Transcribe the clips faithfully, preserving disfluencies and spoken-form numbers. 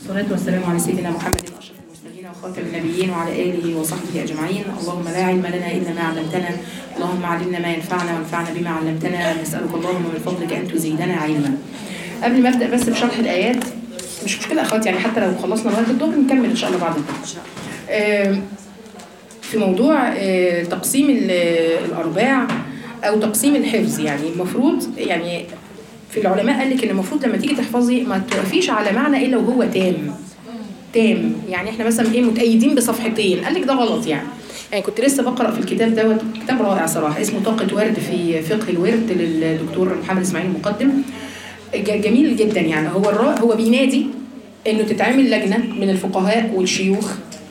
والصلاة والسلام على سيدنا محمد أشرف المرسلين وخاتم النبيين وعلى آله وصحبه أجمعين. اللهم لا علم لنا إلا ما علمتنا، اللهم علمنا ما ينفعنا وانفعنا بما علمتنا، نسألك اللهم من فضلك أن تزيدنا علما. قبل ما أبدأ بس بشرح الآيات، مش مشكلة أخواتي يعني حتى لو خلصنا لغاية الظهر نكمل إن شاء الله بعد الظهر. في موضوع تقسيم الأرباع أو تقسيم الحفظ، يعني المفروض يعني في العلماء قال لك ان المفروض لما تيجي تحفظي ما توقفيش على معنى الا وهو تام تام. يعني احنا مثلا ايه متأيدين بصفحتين، قال لك ده غلط. يعني يعني كنت لسه بقرا في الكتاب دوت، كتاب رائع صراحه اسمه طاقه ورد في فقه الورد للدكتور محمد اسماعيل المقدم، جميل جدا. يعني هو هو بينادي انه تتعمل لجنه من الفقهاء والشيوخ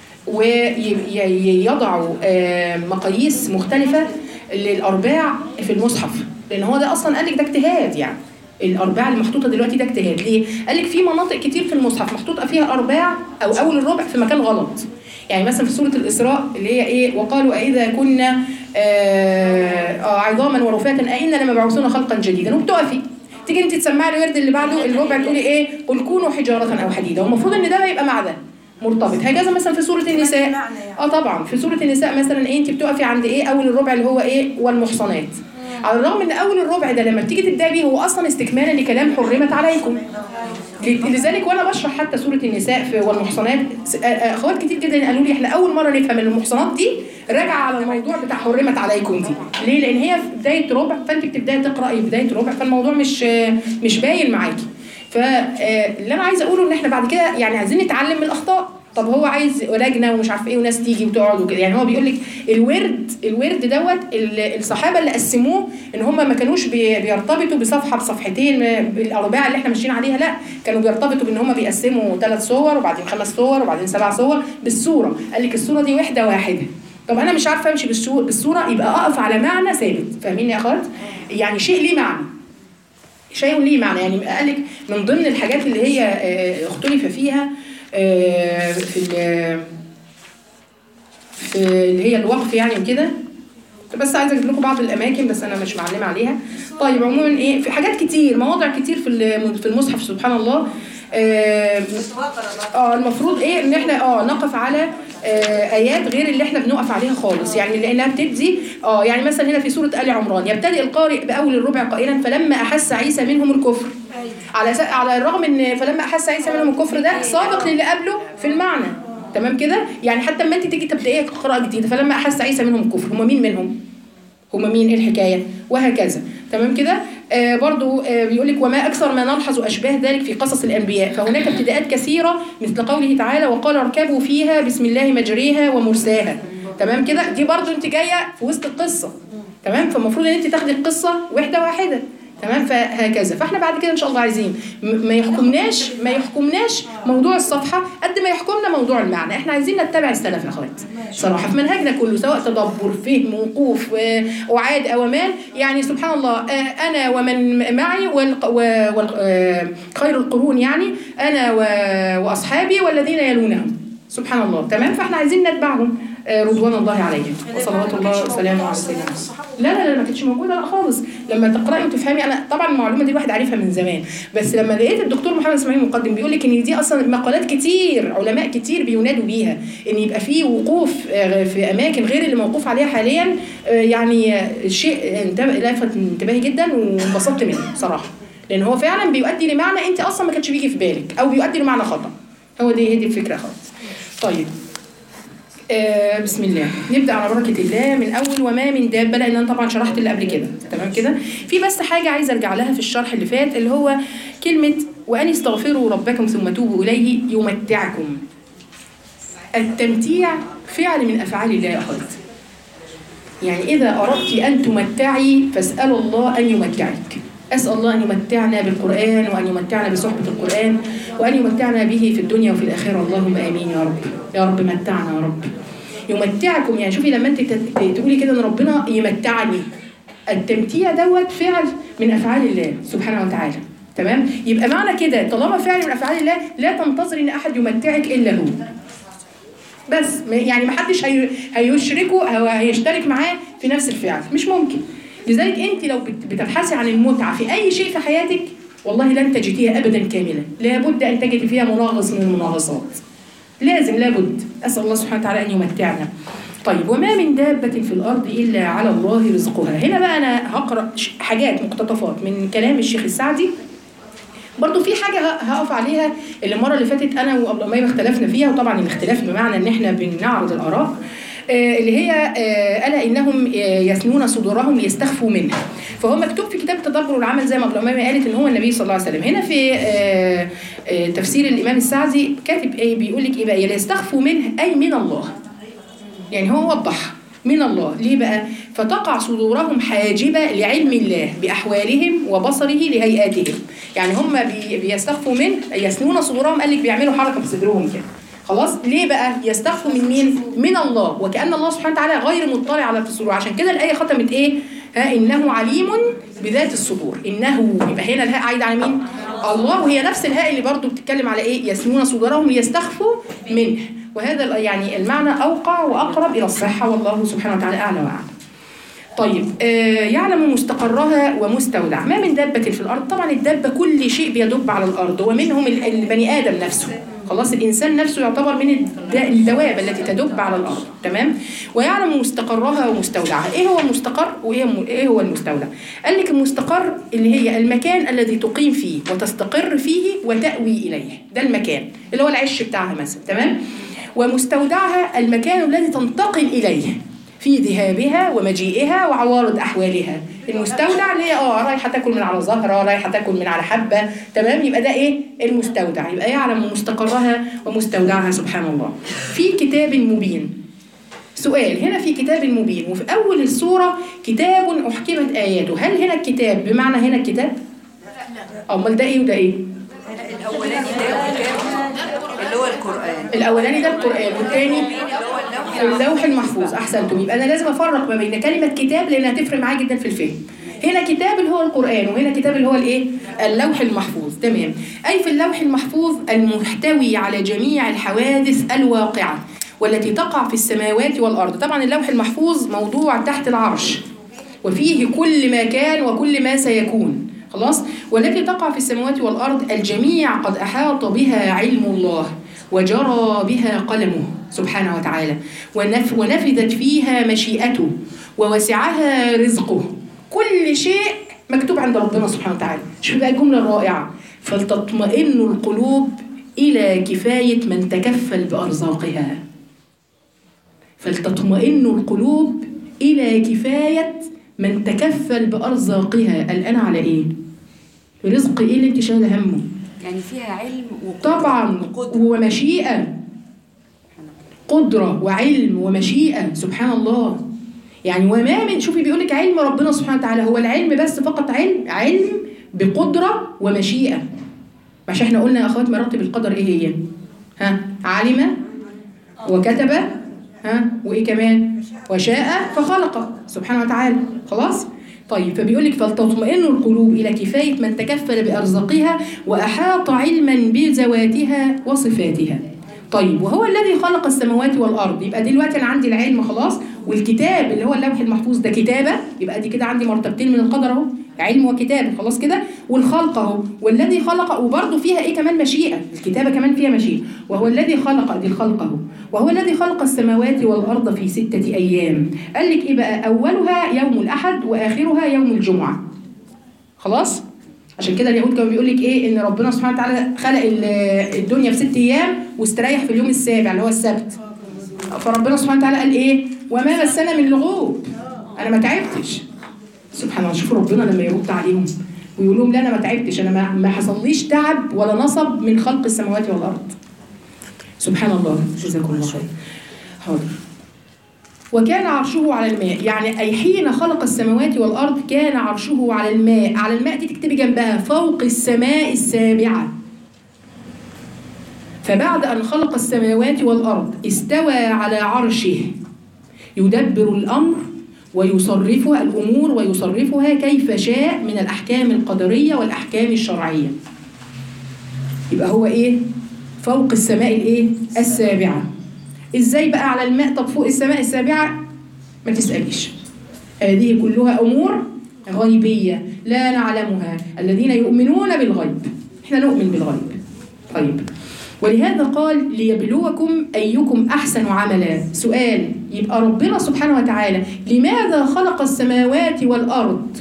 ويضعوا مقاييس مختلفه للارباع في المصحف، لان هو ده اصلا قال لك ده اجتهاد. يعني الارباع اللي محطوطه دلوقتي ده اجتهاد. ليه؟ قال لك في مناطق كتير في المصحف محطوطه فيها ارباع او اول الربع في مكان غلط. يعني مثلا في سوره الاسراء اللي هي ايه، وقالوا أإذا كنا آه عظاما ورفاتا أئنا لمبعوثون خلقا جديدا، وبتقفي تيجي انت تسمعي الورد اللي بعده الربع تقولي ايه، قل كونوا حجاره او حديدا، والمفروض ان ده يبقى مع ده مرتبط. هكذا مثلا في سوره النساء، اه طبعا في سوره النساء مثلا ايه، انت بتقفي عند ايه اول الربع اللي هو ايه والمحصنات، على الرغم ان اول الربع ده لما بتيجي تبداي بيه هو اصلا استكمالا لكلام حرمت عليكم. لذلك وانا بشرح حتى سوره النساء في والمحصنات، اخوات كتير جدا قالوا لي احنا اول مره نفهم ان المحصنات دي راجعه على الموضوع بتاع حرمت عليكم دي. ليه؟ لان هي بدايه ربع، فانت بتبداي تقراي بدايه ربع، فالموضوع مش مش باين معاكي. فاللي انا عايزه اقوله ان احنا بعد كده يعني عايزين نتعلم من الاخطاء. طب هو عايز لجنه ومش عارف ايه وناس تيجي وتقعد وكده. يعني هو بيقول لك الورد الورد دوت الصحابه اللي قسموه ان هم ما كانوش بيرتبطوا بصفحه بصفحتين الارباع اللي احنا ماشيين عليها، لا كانوا بيرتبطوا بان هم بيقسموا ثلاث صور وبعدين خمس صور وبعدين سبع صور بالصوره. قال لك الصوره دي وحده واحده. طب انا مش عارفه امشي بالصوره، يبقى اقف على معنى ثابت. فاهمين يا اخوات؟ يعني شيء ليه معنى، شيء ليه معنى. يعني قال لك من ضمن الحاجات اللي هي اختلف فيها في في اللي هي الوقف يعني وكده، بس عايزه اجيب لكم بعض الاماكن بس انا مش معلمه عليها. طيب عموما ايه، في حاجات كتير مواضع كتير في في المصحف سبحان الله. اه, آه المفروض ايه ان احنا اه نقف على آه ايات غير اللي احنا بنقف عليها خالص، يعني لانها بتدي اه يعني مثلا هنا في سوره ال عمران يبتدئ القارئ باول الربع قائلا فلما احس عيسى منهم الكفر، على على الرغم ان فلما احس عيسى منهم الكفر ده سابق للي قبله في المعنى. تمام كده؟ يعني حتى لما انت تيجي تبدايه قراءه جديده فلما احس عيسى منهم الكفر، هم مين منهم؟ هم مين؟ ايه الحكايه؟ وهكذا. تمام كده؟ آه برضو آه بيقول لك وما اكثر ما نلحظ اشباه ذلك في قصص الانبياء، فهناك ابتداءات كثيره مثل قوله تعالى وقال اركبوا فيها بسم الله مجريها ومرساها. تمام كده؟ دي برضو انت جايه في وسط القصه. تمام؟ فالمفروض ان انت تاخدي القصه واحده واحده. تمام؟ فهكذا. فاحنا بعد كده ان شاء الله عايزين ما يحكمناش ما يحكمناش موضوع الصفحه قد ما يحكمنا موضوع المعنى. احنا عايزين نتبع السلف يا اخوات صراحه في منهجنا كله، سواء تدبر فهم وقوف وعاد او امان. يعني سبحان الله انا ومن معي وخير القرون، يعني انا واصحابي والذين يلونهم. سبحان الله. تمام؟ فاحنا عايزين نتبعهم رضوان الله عليهم وصلوات الله وسلامه على سيدنا. لا لا لا ما كانتش موجوده لا خالص. لما تقراي وتفهمي، انا طبعا المعلومه دي الواحد عارفها من زمان، بس لما لقيت الدكتور محمد اسماعيل المقدم بيقول لك ان دي اصلا مقالات كتير علماء كتير بينادوا بيها ان يبقى في وقوف في اماكن غير اللي موقوف عليها حاليا، يعني شيء لفت انتباهي جدا وانبسطت منه صراحه، لان هو فعلا بيؤدي لمعنى انت اصلا ما كانش بيجي في بالك او بيؤدي لمعنى خطا. هو دي هي دي الفكره خالص. طيب آه بسم الله نبدأ على بركة الله من أول وما من دابة، لأن أنا طبعا شرحت اللي قبل كده. تمام كده؟ في بس حاجة عايزة أرجع لها في الشرح اللي فات، اللي هو كلمة وأن استغفروا ربكم ثم توبوا إليه يمتعكم. التمتيع فعل من أفعال الله يا أخوات. يعني إذا أردت أن تمتعي فاسأل الله أن يمتعك. أسأل الله أن يمتعنا بالقرآن وأن يمتعنا بصحبة القرآن وأن يمتعنا به في الدنيا وفي الآخرة. اللهم آمين يا رب. يا رب متعنا يا رب. يمتعكم، يعني شوفي لما أنت تقولي كده أن ربنا يمتعني، التمتيع دوت فعل من أفعال الله سبحانه وتعالى. تمام؟ يبقى معنى كده طالما فعل من أفعال الله لا تنتظري أن أحد يمتعك إلا هو. بس يعني ما حدش هيشركه أو هيشترك معاه في نفس الفعل، مش ممكن. لذلك انت لو بتبحثي عن المتعه في اي شيء في حياتك والله لن تجديها أبدا كاملة، لابد أن تجد فيها مناغص من المناغصات، لازم لابد. أسأل الله سبحانه وتعالى أن يمتعنا. طيب، وما من دابة في الأرض إلا على الله رزقها. هنا بقى أنا هقرأ حاجات مقتطفات من كلام الشيخ السعدي. برضو في حاجة هقف عليها اللي المرة اللي فاتت أنا وأبو أميمة اختلفنا فيها، وطبعا الاختلاف بمعنى إن إحنا بنعرض الآراء، اللي هي ألا إنهم يثنون صدورهم ليستخفوا منها. فهو مكتوب في كتاب التدبر والعمل زي ما أبو أميمة قالت إن هو النبي صلى الله عليه وسلم. هنا في تفسير الإمام السعدي كاتب إيه، بيقول لك إيه بقى؟ ليستخفوا منه أي من الله، يعني هو وضح من الله. ليه بقى؟ فتقع صدورهم حاجبة لعلم الله بأحوالهم وبصره لهيئاتهم. يعني هم بيستخفوا منه، يثنون صدورهم، قال لك بيعملوا حركة بصدرهم كده. خلاص، ليه بقى؟ يستخفوا من مين؟ من الله، وكأن الله سبحانه وتعالى غير مطلع على الصدور. عشان كده الآية ختمت إيه؟ ها إنه عليم بذات الصدور. إنه، يبقى هنا الهاء عايدة على مين؟ الله، وهي نفس الهاء اللي برضو بتتكلم على إيه؟ يثنون صدورهم ليستخفوا منه. وهذا يعني المعنى أوقع وأقرب إلى الصحة، والله سبحانه وتعالى أعلى وأعلم. طيب، آه يعلم مستقرها ومستودع. ما من دابة في الأرض، طبعا الدابة كل شيء بيدب على الأرض، ومنهم البني آدم نفسه. خلاص، الإنسان نفسه يعتبر من الدواب التي تدب على الأرض. تمام. ويعلم مستقرها ومستودعها. إيه هو المستقر وإيه هو المستودع؟ قال لك المستقر اللي هي المكان الذي تقيم فيه وتستقر فيه وتأوي إليه، ده المكان اللي هو العش بتاعها مثلا. تمام. ومستودعها المكان الذي تنتقل إليه في ذهابها ومجيئها وعوارض أحوالها. المستودع اللي هي اه رايحة تاكل من على زهرة، رايحة تاكل من على حبة. تمام. يبقى ده ايه؟ المستودع. يبقى يعلم مستقرها ومستودعها سبحان الله. في كتاب مبين. سؤال، هنا في كتاب مبين وفي أول السورة كتاب أحكمت آياته، هل هنا الكتاب بمعنى هنا الكتاب؟ أمال ده إيه وده إيه؟ الأولاني ده اللي هو القرآن، الأولاني ده القرآن، والثاني اللوح المحفوظ. أحسنتم. يبقى أنا لازم أفرق ما بين كلمة كتاب لأنها تفرق معايا جدا في الفهم. هنا كتاب اللي هو القرآن، وهنا كتاب اللي هو الإيه؟ اللوح المحفوظ. تمام. أي في اللوح المحفوظ المحتوي على جميع الحوادث الواقعة والتي تقع في السماوات والأرض. طبعا اللوح المحفوظ موضوع تحت العرش، وفيه كل ما كان وكل ما سيكون. خلاص. والتي تقع في السماوات والأرض الجميع قد أحاط بها علم الله وجرى بها قلمه سبحانه وتعالى، ونف ونفذت فيها مشيئته ووسعها رزقه. كل شيء مكتوب عند ربنا سبحانه وتعالى. شوف بقى الجملة الرائعة: فلتطمئن القلوب إلى كفاية من تكفل بأرزاقها. فلتطمئن القلوب إلى كفاية من تكفل بأرزاقها. الآن على إيه؟ رزق إيه اللي أنت شايله همه؟ يعني فيها علم وقدرة طبعا ومشيئة، قدرة وعلم ومشيئة سبحان الله. يعني وما من، شوفي بيقولك علم ربنا سبحانه وتعالى، هو العلم بس فقط علم؟ علم بقدرة ومشيئة. عشان احنا قلنا يا أخوات مراتب القدر إيه هي؟ ها؟ علم وكتب، ها؟ وإيه كمان؟ وشاء فخلق سبحانه وتعالى. خلاص؟ طيب، فبيقول لك فلتطمئن القلوب إلى كفاية من تكفل بأرزاقها وأحاط علما بذواتها وصفاتها. طيب، وهو الذي خلق السماوات والأرض. يبقى دلوقتي أنا عندي العلم خلاص، والكتاب اللي هو اللوح المحفوظ ده كتابة. يبقى دي كده عندي مرتبتين من القدر أهو، علم وكتابة. خلاص كده. والخلق أهو، والذي خلق، وبرضه فيها إيه كمان؟ مشيئة. الكتابة كمان فيها مشيئة. وهو الذي خلق، دي الخلق أهو. وهو الذي خلق السماوات والأرض في ستة أيام. قال لك إيه بقى؟ أولها يوم الأحد وآخرها يوم الجمعة. خلاص؟ عشان كده اليهود كانوا بيقول لك إيه؟ إن ربنا سبحانه وتعالى خلق الدنيا في ست أيام واستريح في اليوم السابع اللي هو السبت. فربنا سبحانه وتعالى قال إيه؟ وما مسنا من لغوب، أنا ما تعبتش. سبحان الله. شوفوا ربنا لما يرد عليهم ويقول لهم لا أنا ما تعبتش، أنا ما, ما حصليش تعب ولا نصب من خلق السماوات والأرض. سبحان الله. جزاكم الله خير. حاضر. وكان عرشه على الماء، يعني أي حين خلق السماوات والأرض كان عرشه على الماء. على الماء دي تكتبي جنبها فوق السماء السابعة. فبعد أن خلق السماوات والأرض استوى على عرشه يدبر الأمر ويصرفها الأمور ويصرفها كيف شاء من الأحكام القدرية والأحكام الشرعية. يبقى هو إيه؟ فوق السماء الإيه؟ السابعة. إزاي بقى على الماء؟ طب فوق السماء السابعة ما تسأليش. هذه كلها أمور غيبية لا نعلمها، الذين يؤمنون بالغيب. احنا نؤمن بالغيب. طيب، ولهذا قال ليبلوكم أيكم أحسن عملا. سؤال، يبقى ربنا سبحانه وتعالى لماذا خلق السماوات والأرض؟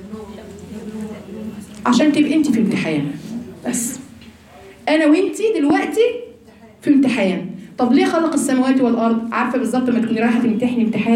عشان تبقى انت في امتحان. بس أنا وانتي دلوقتي في امتحان. طب ليه خلق السماوات والأرض؟ عارفة بالظبط لما تكوني رايحة تمتحني امتحان